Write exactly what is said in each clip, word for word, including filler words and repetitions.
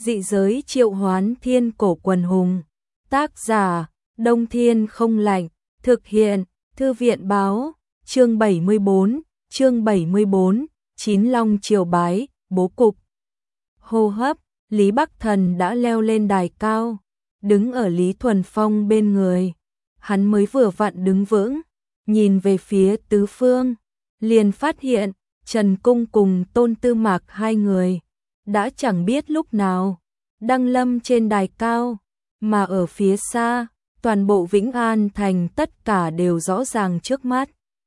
Dị giới triệu hoán thiên cổ quần hùng. Tác giả, Đông Thiên không lạnh. Thực hiện, Thư viện báo. Chương bảy mươi bốn, chương bảy mươi bốn, Chín Long triều bái, bố cục. Hô hấp, Lý Bắc Thần đã leo lên đài cao, đứng ở Lý Thuần Phong bên người. Hắn mới vừa vặn đứng vững, nhìn về phía tứ phương, liền phát hiện Trần Cung cùng Tôn Tư Mạc hai người đã chẳng biết lúc nào đăng lâm trên đài cao, mà ở phía xa, toàn bộ Vĩnh An thành tất cả đều rõ ràng trước mắt.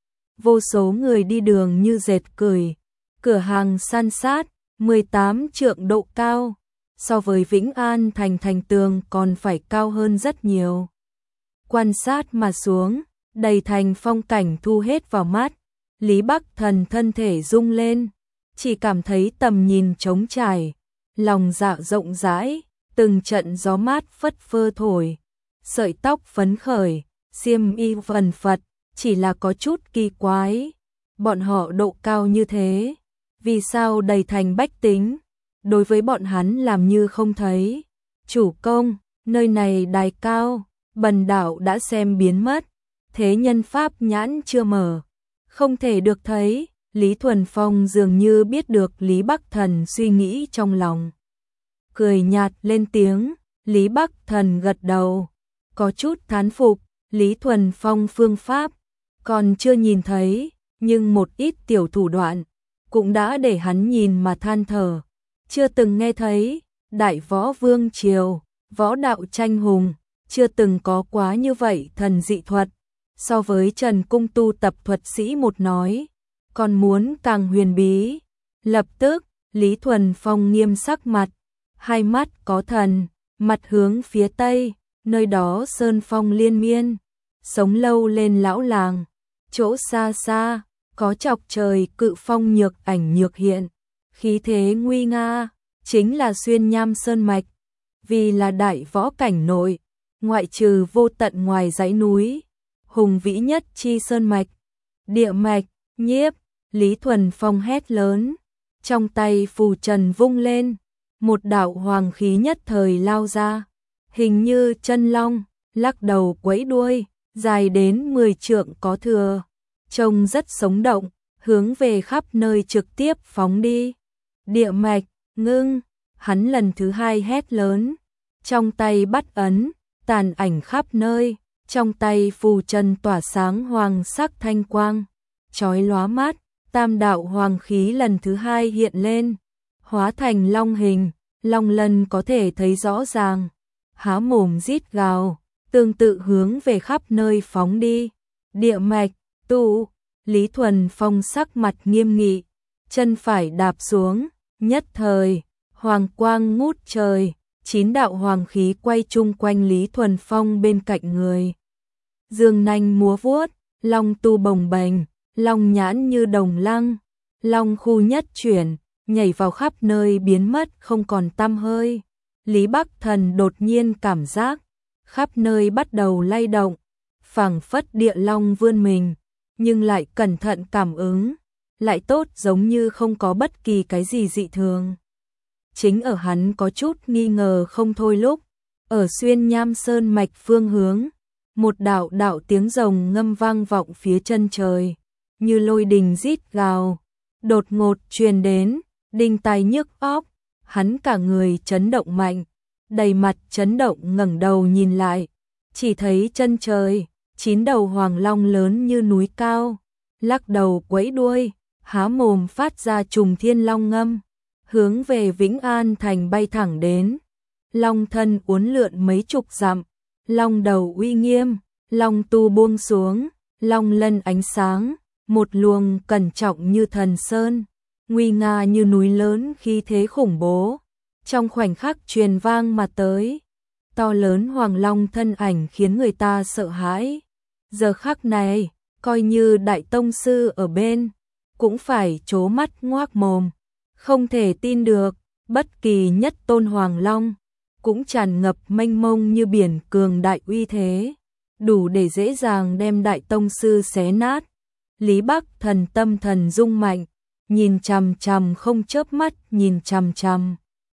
Vô số người đi đường như dệt cười, cửa hàng san sát, mười tám trượng độ cao, so với Vĩnh An thành thành tường còn phải cao hơn rất nhiều. Quan sát mà xuống, đầy thành phong cảnh thu hết vào mắt, Lý Bắc Thần thân thể rung lên, chỉ cảm thấy tầm nhìn trống trải, lòng dạ rộng rãi, từng trận gió mát phất phơ thổi, sợi tóc phấn khởi, xiêm y vần phật, chỉ là có chút kỳ quái. Bọn họ độ cao như thế, vì sao đầy thành bách tính, đối với bọn hắn làm như không thấy. Chủ công, nơi này đài cao, bần đạo đã xem biến mất, thế nhân pháp nhãn chưa mở, không thể được thấy. Lý Thuần Phong dường như biết được Lý Bắc Thần suy nghĩ trong lòng, cười nhạt lên tiếng. Lý Bắc Thần gật đầu, có chút thán phục. Lý Thuần Phong phương pháp còn chưa nhìn thấy, nhưng một ít tiểu thủ đoạn cũng đã để hắn nhìn mà than thở. Chưa từng nghe thấy Đại Võ Vương triều, võ đạo tranh hùng, chưa từng có quá như vậy thần dị thuật. So với Trần Cung tu tập thuật sĩ một nói, còn muốn càng huyền bí. Lập tức, Lý Thuần Phong nghiêm sắc mặt, hai mắt có thần, mặt hướng phía tây, nơi đó sơn phong liên miên, sống lâu lên lão làng. Chỗ xa xa, có chọc trời cự phong nhược ảnh nhược hiện, khí thế nguy nga, chính là Xuyên Nham Sơn Mạch. Vì là đại võ cảnh nội, ngoại trừ vô tận ngoài dãy núi, hùng vĩ nhất chi sơn mạch, địa mạch, nhiếp. Lý Thuần Phong hét lớn, trong tay phù trần vung lên, một đạo hoàng khí nhất thời lao ra, hình như chân long, lắc đầu quẫy đuôi, dài đến mười trượng có thừa, trông rất sống động, hướng về khắp nơi trực tiếp phóng đi. Địa mạch, ngưng, hắn lần thứ hai hét lớn, trong tay bắt ấn, tàn ảnh khắp nơi, trong tay phù trần tỏa sáng hoàng sắc thanh quang, chói lóa mắt. Tam đạo hoàng khí lần thứ hai hiện lên, hóa thành long hình, long lân có thể thấy rõ ràng, há mồm rít gào, tương tự hướng về khắp nơi phóng đi. Địa mạch, tụ, Lý Thuần Phong sắc mặt nghiêm nghị, chân phải đạp xuống, nhất thời, hoàng quang ngút trời, chín đạo hoàng khí quay chung quanh Lý Thuần Phong bên cạnh người. Dương nanh múa vuốt, long tu bồng bềnh, long nhãn như đồng lăng, long khu nhất chuyển, nhảy vào khắp nơi biến mất không còn tăm hơi. Lý Bắc Thần đột nhiên cảm giác, khắp nơi bắt đầu lay động, phảng phất địa long vươn mình, nhưng lại cẩn thận cảm ứng, lại tốt giống như không có bất kỳ cái gì dị thường. Chính ở hắn có chút nghi ngờ không thôi lúc, ở Xuyên Nham Sơn Mạch phương hướng, một đạo đạo tiếng rồng ngâm vang vọng phía chân trời, như lôi đình rít gào, đột ngột truyền đến, đinh tai nhức óc, hắn cả người chấn động mạnh, đầy mặt chấn động ngẩng đầu nhìn lại, chỉ thấy chân trời, chín đầu hoàng long lớn như núi cao, lắc đầu quẫy đuôi, há mồm phát ra trùng thiên long ngâm, hướng về Vĩnh An thành bay thẳng đến. Long thân uốn lượn mấy chục dặm, long đầu uy nghiêm, long tu buông xuống, long lân ánh sáng, một luồng cẩn trọng như thần sơn, nguy nga như núi lớn, khí thế khủng bố, trong khoảnh khắc truyền vang mà tới. To lớn hoàng long thân ảnh khiến người ta sợ hãi. Giờ khắc này, coi như đại tông sư ở bên, cũng phải trố mắt ngoác mồm, không thể tin được, bất kỳ nhất tôn hoàng long, cũng tràn ngập mênh mông như biển cường đại uy thế, đủ để dễ dàng đem đại tông sư xé nát. Lý Bắc Thần tâm thần rung mạnh, nhìn chằm chằm không chớp mắt nhìn chằm chằm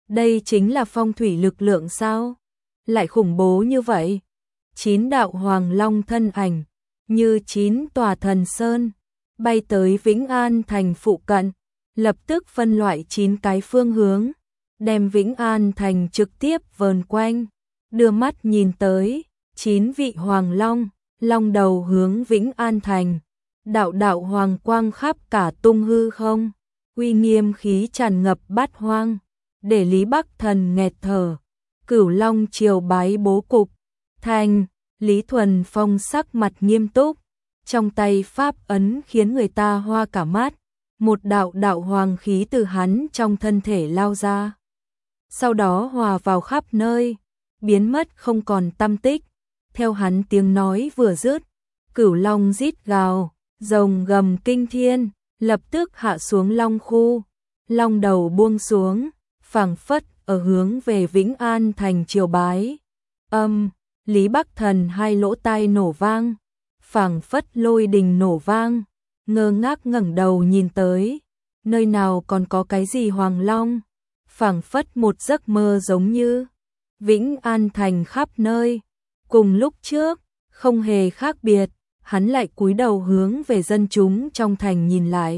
Đây chính là phong thủy lực lượng sao? Lại khủng bố như vậy. Chín đạo hoàng long thân ảnh, như chín tòa thần sơn, bay tới Vĩnh An thành phụ cận, lập tức phân loại chín cái phương hướng, đem Vĩnh An thành trực tiếp vờn quanh, đưa mắt nhìn tới, chín vị hoàng long, long đầu hướng Vĩnh An thành, đạo đạo hoàng quang khắp cả tung hư không, uy nghiêm khí tràn ngập bát hoang, để Lý Bắc Thần nghẹt thở. Cửu Long triều bái bố cục, thành, Lý Thuần Phong sắc mặt nghiêm túc, trong tay pháp ấn khiến người ta hoa cả mắt, một đạo đạo hoàng khí từ hắn trong thân thể lao ra. Sau đó hòa vào khắp nơi, biến mất không còn tăm tích, theo hắn tiếng nói vừa dứt, Cửu Long rít gào, rồng gầm kinh thiên, lập tức hạ xuống long khu, long đầu buông xuống, phảng phất ở hướng về Vĩnh An thành triều bái. Âm, Lý Bắc Thần hai lỗ tai nổ vang, phảng phất lôi đình nổ vang, ngơ ngác ngẩng đầu nhìn tới, nơi nào còn có cái gì hoàng long, phảng phất một giấc mơ giống như Vĩnh An thành khắp nơi. Cùng lúc trước, không hề khác biệt, hắn lại cúi đầu hướng về dân chúng trong thành nhìn lại.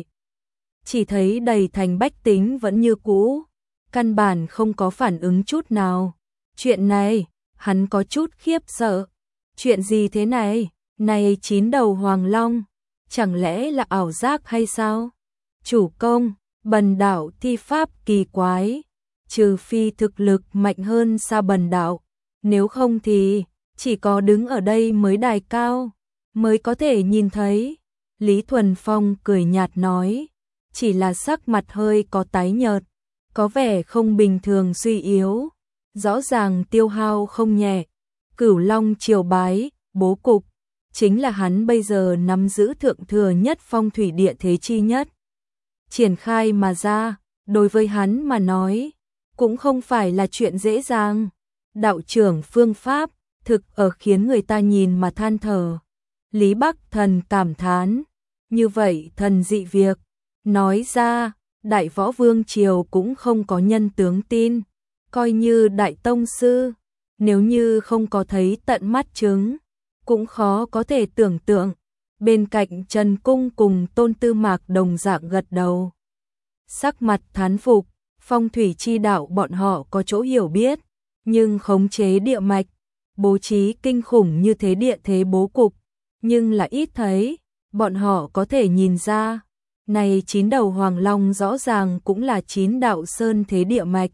Chỉ thấy đầy thành bách tính vẫn như cũ, căn bản không có phản ứng chút nào. Chuyện này, hắn có chút khiếp sợ. Chuyện gì thế này? Này chín đầu hoàng long, chẳng lẽ là ảo giác hay sao? Chủ công, Bần đạo thi pháp kỳ quái, trừ phi thực lực mạnh hơn xa Bần đạo, nếu không thì chỉ có đứng ở đây mới đài cao, mới có thể nhìn thấy. Lý Thuần Phong cười nhạt nói, chỉ là sắc mặt hơi có tái nhợt, có vẻ không bình thường suy yếu, rõ ràng tiêu hao không nhẹ. Cửu Long triều bái, bố cục, chính là hắn bây giờ nắm giữ thượng thừa nhất phong thủy địa thế chi nhất. Triển khai mà ra, đối với hắn mà nói, cũng không phải là chuyện dễ dàng. Đạo trưởng phương pháp, thực ở khiến người ta nhìn mà than thở. Lý Bắc Thần cảm thán, như vậy thần dị việc, nói ra, Đại Võ Vương triều cũng không có nhân tướng tin, coi như đại tông sư, nếu như không có thấy tận mắt chứng, cũng khó có thể tưởng tượng. Bên cạnh Trần Cung cùng Tôn Tư Mạc đồng dạng gật đầu, sắc mặt thán phục. Phong thủy chi đạo bọn họ có chỗ hiểu biết, nhưng khống chế địa mạch, bố trí kinh khủng như thế địa thế bố cục, nhưng là ít thấy. Bọn họ có thể nhìn ra, này chín đầu hoàng long rõ ràng cũng là chín đạo sơn thế địa mạch.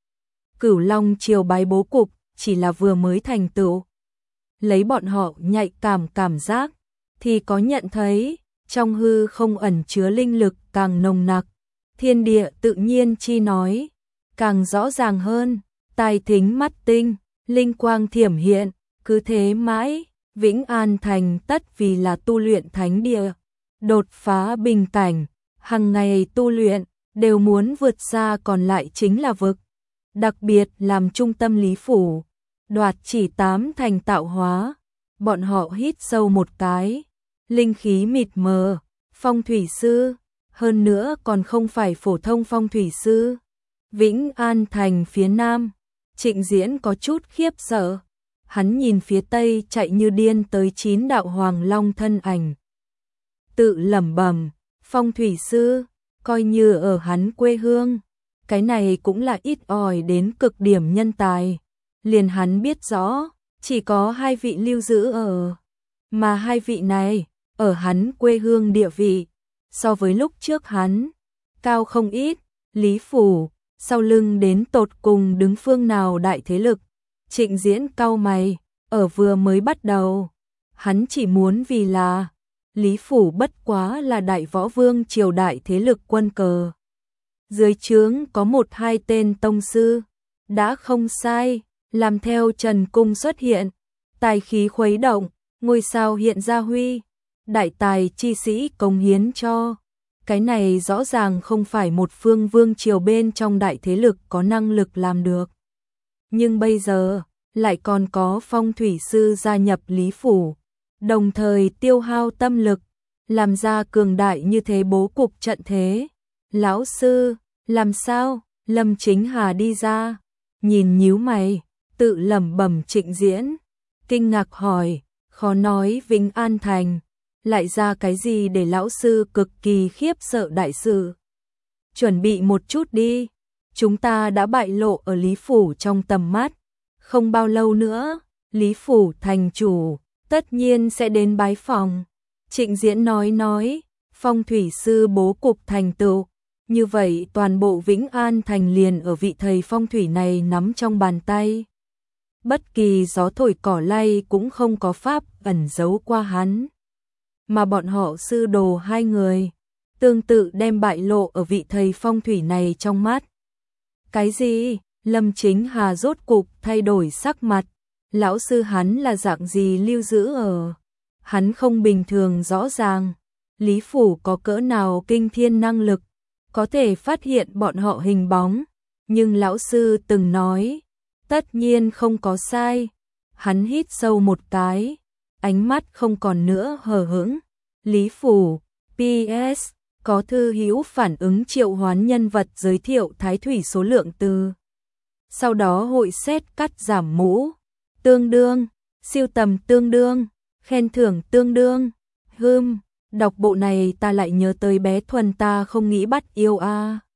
Cửu Long triều bái bố cục chỉ là vừa mới thành tựu, lấy bọn họ nhạy cảm cảm giác thì có nhận thấy trong hư không ẩn chứa linh lực càng nồng nặc, thiên địa tự nhiên chi nói càng rõ ràng hơn, tai thính mắt tinh, linh quang thiểm hiện, cứ thế mãi. Vĩnh An thành tất vì là tu luyện thánh địa, đột phá bình cảnh, hàng ngày tu luyện đều muốn vượt xa còn lại chính là vực, đặc biệt làm trung tâm Lý phủ, đoạt chỉ tám thành tạo hóa. Bọn họ hít sâu một cái, linh khí mịt mờ, phong thủy sư, hơn nữa còn không phải phổ thông phong thủy sư. Vĩnh An thành phía nam, Trịnh Diễn có chút khiếp sợ. Hắn nhìn phía tây chạy như điên tới chín đạo hoàng long thân ảnh, tự lẩm bẩm, phong thủy sư, coi như ở hắn quê hương, cái này cũng là ít ỏi đến cực điểm nhân tài. Liền hắn biết rõ, chỉ có hai vị lưu giữ ở, mà hai vị này, ở hắn quê hương địa vị, so với lúc trước hắn, cao không ít. Lý phủ, sau lưng đến tột cùng đứng phương nào đại thế lực. Trịnh Diễn cau mày, ở vừa mới bắt đầu, hắn chỉ muốn vì là Lý phủ bất quá là Đại Võ Vương triều đại thế lực quân cờ. Dưới trướng có một hai tên tông sư, đã không sai, làm theo Trần Cung xuất hiện, tài khí khuấy động, ngôi sao hiện ra huy, đại tài chi sĩ cống hiến cho. Cái này rõ ràng không phải một phương vương triều bên trong đại thế lực có năng lực làm được. Nhưng bây giờ, lại còn có phong thủy sư gia nhập Lý phủ, đồng thời tiêu hao tâm lực, làm ra cường đại như thế bố cục trận thế. Lão sư, làm sao? Lâm Chính Hà đi ra, nhìn nhíu mày, tự lẩm bẩm Trịnh Diễn, kinh ngạc hỏi, khó nói Vĩnh An Thành lại ra cái gì để lão sư cực kỳ khiếp sợ đại sự. Chuẩn bị một chút đi, chúng ta đã bại lộ ở Lý Phủ trong tầm mắt, không bao lâu nữa, Lý Phủ thành chủ tất nhiên sẽ đến bái phòng. Trịnh Diễn nói nói, phong thủy sư bố cục thành tựu, như vậy toàn bộ Vĩnh An Thành liền ở vị thầy phong thủy này nắm trong bàn tay. Bất kỳ gió thổi cỏ lay cũng không có pháp ẩn giấu qua hắn. Mà bọn họ sư đồ hai người, tương tự đem bại lộ ở vị thầy phong thủy này trong mắt. Cái gì? Lâm Chính Hà rốt cục thay đổi sắc mặt. Lão sư hắn là dạng gì lưu giữ ở? Hắn không bình thường rõ ràng. Lý Phủ có cỡ nào kinh thiên năng lực, có thể phát hiện bọn họ hình bóng. Nhưng lão sư từng nói, tất nhiên không có sai. Hắn hít sâu một cái, ánh mắt không còn nữa hờ hững. Lý Phủ, pê ét, có thư hữu phản ứng triệu hoán nhân vật giới thiệu thái thủy số lượng từ. Sau đó hội xét cắt giảm mũ, tương đương, siêu tầm tương đương, khen thưởng tương đương. Hừm, đọc bộ này ta lại nhớ tới bé Thuần ta không nghĩ bắt yêu a. À.